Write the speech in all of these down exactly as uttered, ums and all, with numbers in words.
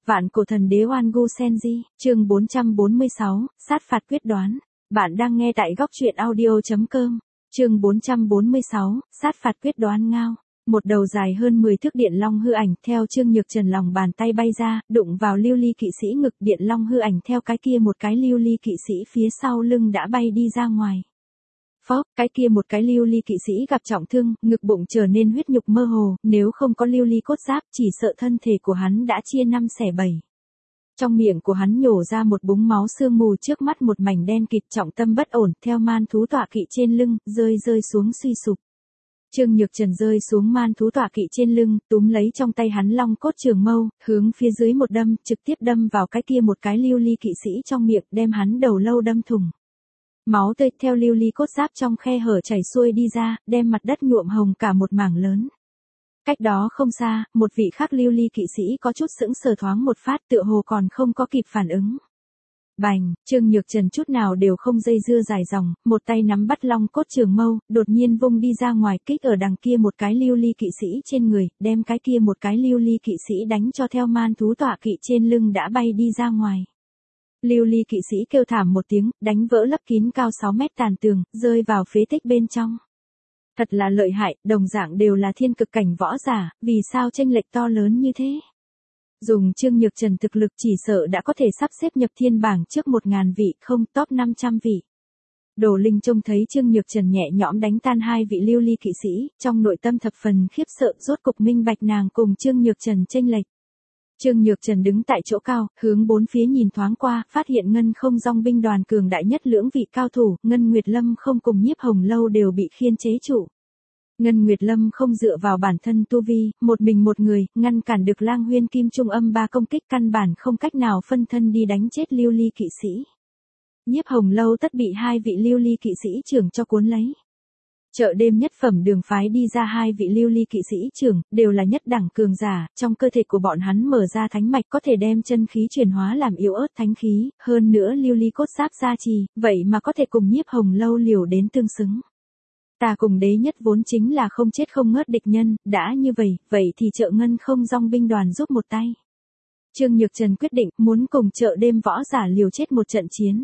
Vạn cổ thần đế Oan Gu Senji, chương bốn trăm bốn mươi sáu, sát phạt quyết đoán. Bạn đang nghe tại góc truyện audio.com. Chương bốn trăm bốn mươi sáu, sát phạt quyết đoán ngao. Một đầu dài hơn mười thước điện long hư ảnh theo Trương Nhược Trần lòng bàn tay bay ra, đụng vào lưu ly kỵ sĩ ngực, điện long hư ảnh theo cái kia một cái lưu ly kỵ sĩ phía sau lưng đã bay đi ra ngoài. Phốc, cái kia một cái lưu ly kỵ sĩ gặp trọng thương, ngực bụng trở nên huyết nhục mơ hồ, nếu không có lưu ly cốt giáp chỉ sợ thân thể của hắn đã chia năm xẻ bảy. Trong miệng của hắn nhổ ra một búng máu sương mù, trước mắt một mảnh đen kịt, trọng tâm bất ổn, theo man thú tọa kỵ trên lưng, rơi rơi xuống suy sụp. Trương Nhược Trần rơi xuống man thú tọa kỵ trên lưng, túm lấy trong tay hắn long cốt trường mâu, hướng phía dưới một đâm, trực tiếp đâm vào cái kia một cái lưu ly kỵ sĩ trong miệng, đem hắn đầu lâu đâm thủng. Máu tươi theo lưu ly cốt giáp trong khe hở chảy xuôi đi ra, đem mặt đất nhuộm hồng cả một mảng lớn. Cách đó không xa, một vị khác lưu ly kỵ sĩ có chút sững sờ, thoáng một phát tựa hồ còn không có kịp phản ứng. Bành, Trương Nhược Trần chút nào đều không dây dưa dài dòng, một tay nắm bắt long cốt trường mâu, đột nhiên vung đi ra ngoài, kích ở đằng kia một cái lưu ly kỵ sĩ trên người, đem cái kia một cái lưu ly kỵ sĩ đánh cho theo man thú tọa kỵ trên lưng đã bay đi ra ngoài. Lưu ly kỵ sĩ kêu thảm một tiếng, đánh vỡ lấp kín cao sáu mét tàn tường, rơi vào phế tích bên trong. Thật là lợi hại, đồng dạng đều là thiên cực cảnh võ giả, vì sao chênh lệch to lớn như thế? Dùng Trương Nhược Trần thực lực chỉ sợ đã có thể sắp xếp nhập thiên bảng trước một ngàn vị, không top năm trăm vị. Đồ Linh trông thấy Trương Nhược Trần nhẹ nhõm đánh tan hai vị lưu ly kỵ sĩ, trong nội tâm thập phần khiếp sợ, rốt cục minh bạch nàng cùng Trương Nhược Trần chênh lệch. Trương Nhược Trần đứng tại chỗ cao, hướng bốn phía nhìn thoáng qua, phát hiện Ngân Không Dong binh đoàn cường đại nhất lưỡng vị cao thủ, Ngân Nguyệt Lâm không cùng Nhiếp Hồng Lâu đều bị khiên chế trụ. Ngân Nguyệt Lâm không dựa vào bản thân tu vi, một mình một người, ngăn cản được Lang Huyên Kim Trung âm ba công kích, căn bản không cách nào phân thân đi đánh chết lưu ly kỵ sĩ. Nhiếp Hồng Lâu tất bị hai vị lưu ly kỵ sĩ trưởng cho cuốn lấy. Chợ đêm nhất phẩm đường phái đi ra hai vị lưu ly kỵ sĩ trưởng, đều là nhất đẳng cường giả, trong cơ thể của bọn hắn mở ra thánh mạch có thể đem chân khí chuyển hóa làm yếu ớt thánh khí, hơn nữa lưu ly cốt giáp gia trì, vậy mà có thể cùng Nhiếp Hồng Lâu liều đến tương xứng. Ta cùng đế nhất vốn chính là không chết không ngớt địch nhân, đã như vậy, vậy thì chợ Ngân Không Dong binh đoàn giúp một tay. Trương Nhược Trần quyết định muốn cùng chợ đêm võ giả liều chết một trận chiến.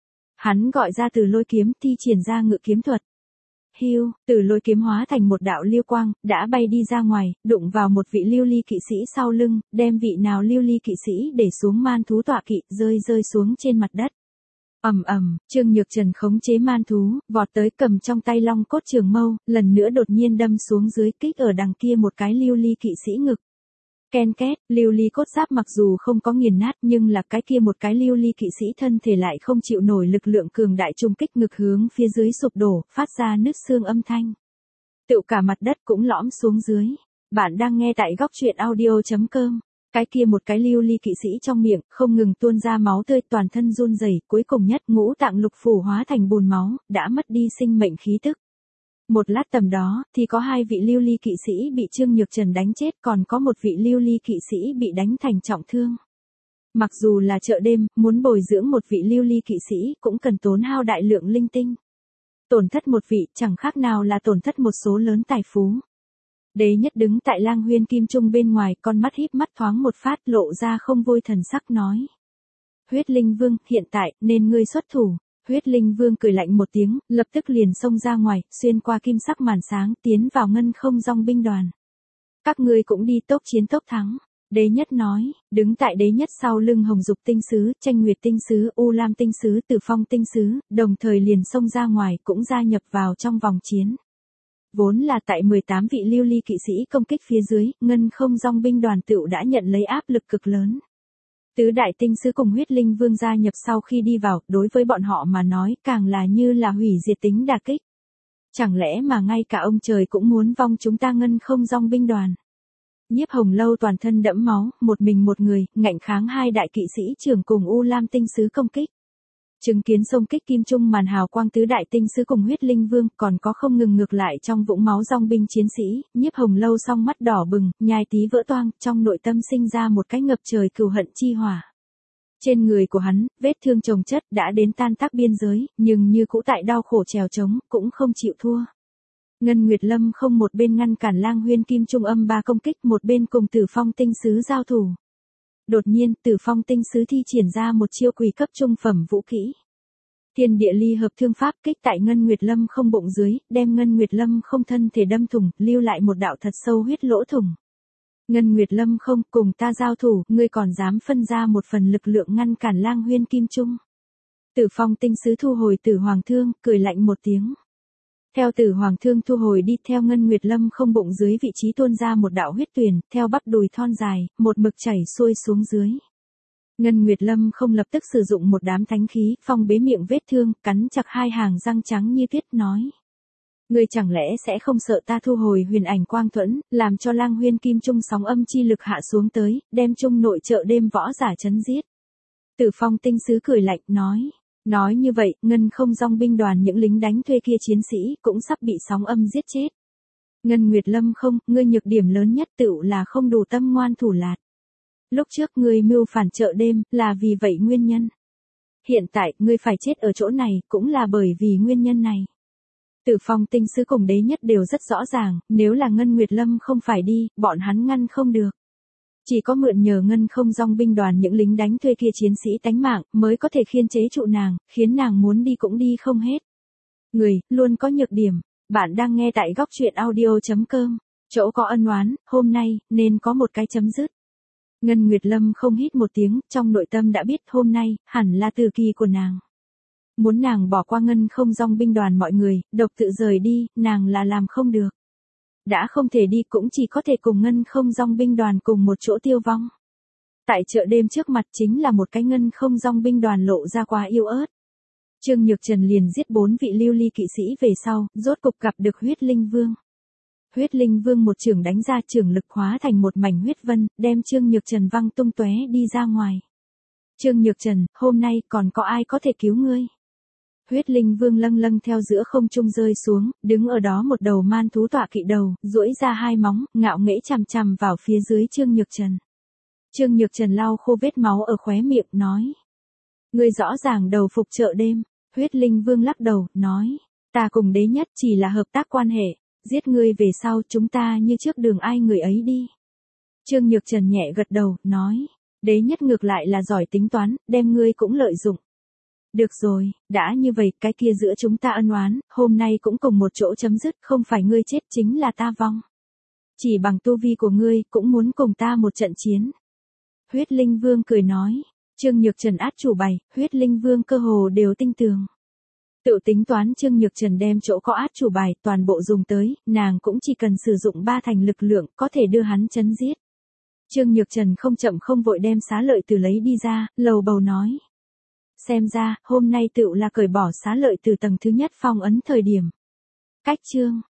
Hắn gọi ra Từ Lôi kiếm, thi triển ra ngự kiếm thuật. Hiu, Từ Lôi kiếm hóa thành một đạo lưu quang, đã bay đi ra ngoài, đụng vào một vị lưu ly kỵ sĩ sau lưng, đem vị nào lưu ly kỵ sĩ để xuống man thú tọa kỵ, rơi rơi xuống trên mặt đất. Ầm ầm, Trương Nhược Trần khống chế man thú, vọt tới, cầm trong tay long cốt trường mâu, lần nữa đột nhiên đâm xuống dưới, kích ở đằng kia một cái lưu ly kỵ sĩ ngực. Ken két, lưu ly cốt giáp mặc dù không có nghiền nát, nhưng là cái kia một cái lưu ly kỵ sĩ thân thể lại không chịu nổi lực lượng cường đại trung kích, ngực hướng phía dưới sụp đổ, phát ra nứt xương âm thanh. Tựu cả mặt đất cũng lõm xuống dưới. Bạn đang nghe tại góc truyện audio.com. Cái kia một cái lưu ly kỵ sĩ trong miệng, không ngừng tuôn ra máu tươi, toàn thân run rẩy, cuối cùng nhất ngũ tạng lục phủ hóa thành bùn máu, đã mất đi sinh mệnh khí tức. Một lát tầm đó, thì có hai vị lưu ly kỵ sĩ bị Trương Nhược Trần đánh chết, còn có một vị lưu ly kỵ sĩ bị đánh thành trọng thương. Mặc dù là chợ đêm, muốn bồi dưỡng một vị lưu ly kỵ sĩ, cũng cần tốn hao đại lượng linh tinh. Tổn thất một vị, chẳng khác nào là tổn thất một số lớn tài phú. Đế nhất đứng tại Lang Huyên Kim Trung bên ngoài, con mắt híp mắt thoáng một phát, lộ ra không vui thần sắc nói. Huyết Linh Vương, hiện tại, nên ngươi xuất thủ. Huyết Linh Vương cười lạnh một tiếng, lập tức liền xông ra ngoài, xuyên qua kim sắc màn sáng, tiến vào Ngân Không Dong binh đoàn. Các ngươi cũng đi tốc chiến tốc thắng. Đế nhất nói, đứng tại đế nhất sau lưng Hồng Dục tinh sứ, Tranh Nguyệt tinh sứ, U Lam tinh sứ, Tử Phong tinh sứ, đồng thời liền xông ra ngoài, cũng gia nhập vào trong vòng chiến. Vốn là tại mười tám vị lưu ly kỵ sĩ công kích phía dưới, Ngân Không Dong binh đoàn tựu đã nhận lấy áp lực cực lớn. Tứ đại tinh sứ cùng Huyết Linh Vương gia nhập sau khi đi vào, đối với bọn họ mà nói, càng là như là hủy diệt tính đả kích. Chẳng lẽ mà ngay cả ông trời cũng muốn vong chúng ta Ngân Không Dong binh đoàn? Nhiếp Hồng Lâu toàn thân đẫm máu, một mình một người, ngạnh kháng hai đại kỵ sĩ trưởng cùng U Lam tinh sứ công kích. Chứng kiến xông kích kim trung màn hào quang tứ đại tinh sứ cùng Huyết Linh Vương, còn có không ngừng ngược lại trong vũng máu dòng binh chiến sĩ, Nhiếp Hồng Lâu song mắt đỏ bừng, nhai tí vỡ toang, trong nội tâm sinh ra một cái ngập trời cừu hận chi hỏa. Trên người của hắn, vết thương chồng chất đã đến tan tác biên giới, nhưng như cũ tại đau khổ trèo trống, cũng không chịu thua. Ngân Nguyệt Lâm không một bên ngăn cản Lang Huyên Kim Trung âm ba công kích, một bên cùng Tử Phong tinh sứ giao thủ. Đột nhiên, Tử Phong tinh sứ thi triển ra một chiêu quỷ cấp trung phẩm vũ kỹ. Thiên địa ly hợp thương pháp kích tại Ngân Nguyệt Lâm không bụng dưới, đem Ngân Nguyệt Lâm không thân thể đâm thủng, lưu lại một đạo thật sâu huyết lỗ thủng. Ngân Nguyệt Lâm không, cùng ta giao thủ, ngươi còn dám phân ra một phần lực lượng ngăn cản Lang Huyên Kim Trung. Tử Phong tinh sứ thu hồi Tử Hoàng thương, cười lạnh một tiếng. Theo Tử Hoàng thương thu hồi đi, theo Ngân Nguyệt Lâm không bụng dưới vị trí tuôn ra một đạo huyết tuyền, theo bắp đùi thon dài, một mực chảy xuôi xuống dưới. Ngân Nguyệt Lâm không lập tức sử dụng một đám thánh khí, phong bế miệng vết thương, cắn chặt hai hàng răng trắng như tuyết nói. Ngươi chẳng lẽ sẽ không sợ ta thu hồi huyền ảnh quang thuẫn, làm cho Lang Huyên Kim Trung sóng âm chi lực hạ xuống tới, đem trung nội chợ đêm võ giả chấn giết. Tử Phong tinh sứ cười lạnh nói. Nói như vậy, Ngân không dòng binh đoàn những lính đánh thuê kia chiến sĩ cũng sắp bị sóng âm giết chết. Ngân Nguyệt Lâm không, ngươi nhược điểm lớn nhất tựu là không đủ tâm ngoan thủ lạt. Lúc trước ngươi mưu phản chợ đêm, là vì vậy nguyên nhân. Hiện tại, ngươi phải chết ở chỗ này, cũng là bởi vì nguyên nhân này. Tử Phong tinh sứ cùng đế nhất đều rất rõ ràng, nếu là Ngân Nguyệt Lâm không phải đi, bọn hắn ngăn không được. Chỉ có mượn nhờ Ngân không dòng binh đoàn những lính đánh thuê kia chiến sĩ tánh mạng, mới có thể khiên chế trụ nàng, khiến nàng muốn đi cũng đi không hết. Người, luôn có nhược điểm. Bạn đang nghe tại góc truyện audio chấm com. Chỗ có ân oán, hôm nay, nên có một cái chấm dứt. Ngân Nguyệt Lâm không hít một tiếng, trong nội tâm đã biết hôm nay, hẳn là từ kỳ của nàng. Muốn nàng bỏ qua Ngân không dòng binh đoàn mọi người, độc tự rời đi, nàng là làm không được. Đã không thể đi cũng chỉ có thể cùng Ngân không dòng binh đoàn cùng một chỗ tiêu vong. Tại chợ đêm trước mặt chính là một cái Ngân không dòng binh đoàn lộ ra quá yếu ớt. Trương Nhược Trần liền giết bốn vị lưu ly kỵ sĩ về sau, rốt cục gặp được huyết linh vương. Huyết linh vương một chưởng đánh ra, chưởng lực hóa thành một mảnh huyết vân, đem Trương Nhược Trần văng tung tóe đi ra ngoài. Trương Nhược Trần, hôm nay còn có ai có thể cứu ngươi? Huyết linh vương lâng lâng theo giữa không trung rơi xuống, đứng ở đó một đầu man thú tọa kỵ đầu, duỗi ra hai móng, ngạo nghễ chằm chằm vào phía dưới Trương Nhược Trần. Trương Nhược Trần lau khô vết máu ở khóe miệng, nói. Ngươi rõ ràng đầu phục chợ đêm. Huyết linh vương lắc đầu, nói. Ta cùng đế nhất chỉ là hợp tác quan hệ, giết ngươi về sau chúng ta như trước đường ai người ấy đi. Trương Nhược Trần nhẹ gật đầu, nói. Đế nhất ngược lại là giỏi tính toán, đem ngươi cũng lợi dụng. Được rồi, đã như vậy, cái kia giữa chúng ta ân oán, hôm nay cũng cùng một chỗ chấm dứt, không phải ngươi chết chính là ta vong. Chỉ bằng tu vi của ngươi, cũng muốn cùng ta một trận chiến. Huyết linh vương cười nói. Trương Nhược Trần át chủ bài, huyết linh vương cơ hồ đều tinh tường. Tự tính toán Trương Nhược Trần đem chỗ có át chủ bài toàn bộ dùng tới, nàng cũng chỉ cần sử dụng ba thành lực lượng có thể đưa hắn chấn giết. Trương Nhược Trần không chậm không vội đem xá lợi từ lấy đi ra, lầu bầu nói. Xem ra, hôm nay tựu là cởi bỏ xá lợi từ tầng thứ nhất phong ấn thời điểm. Cách chương.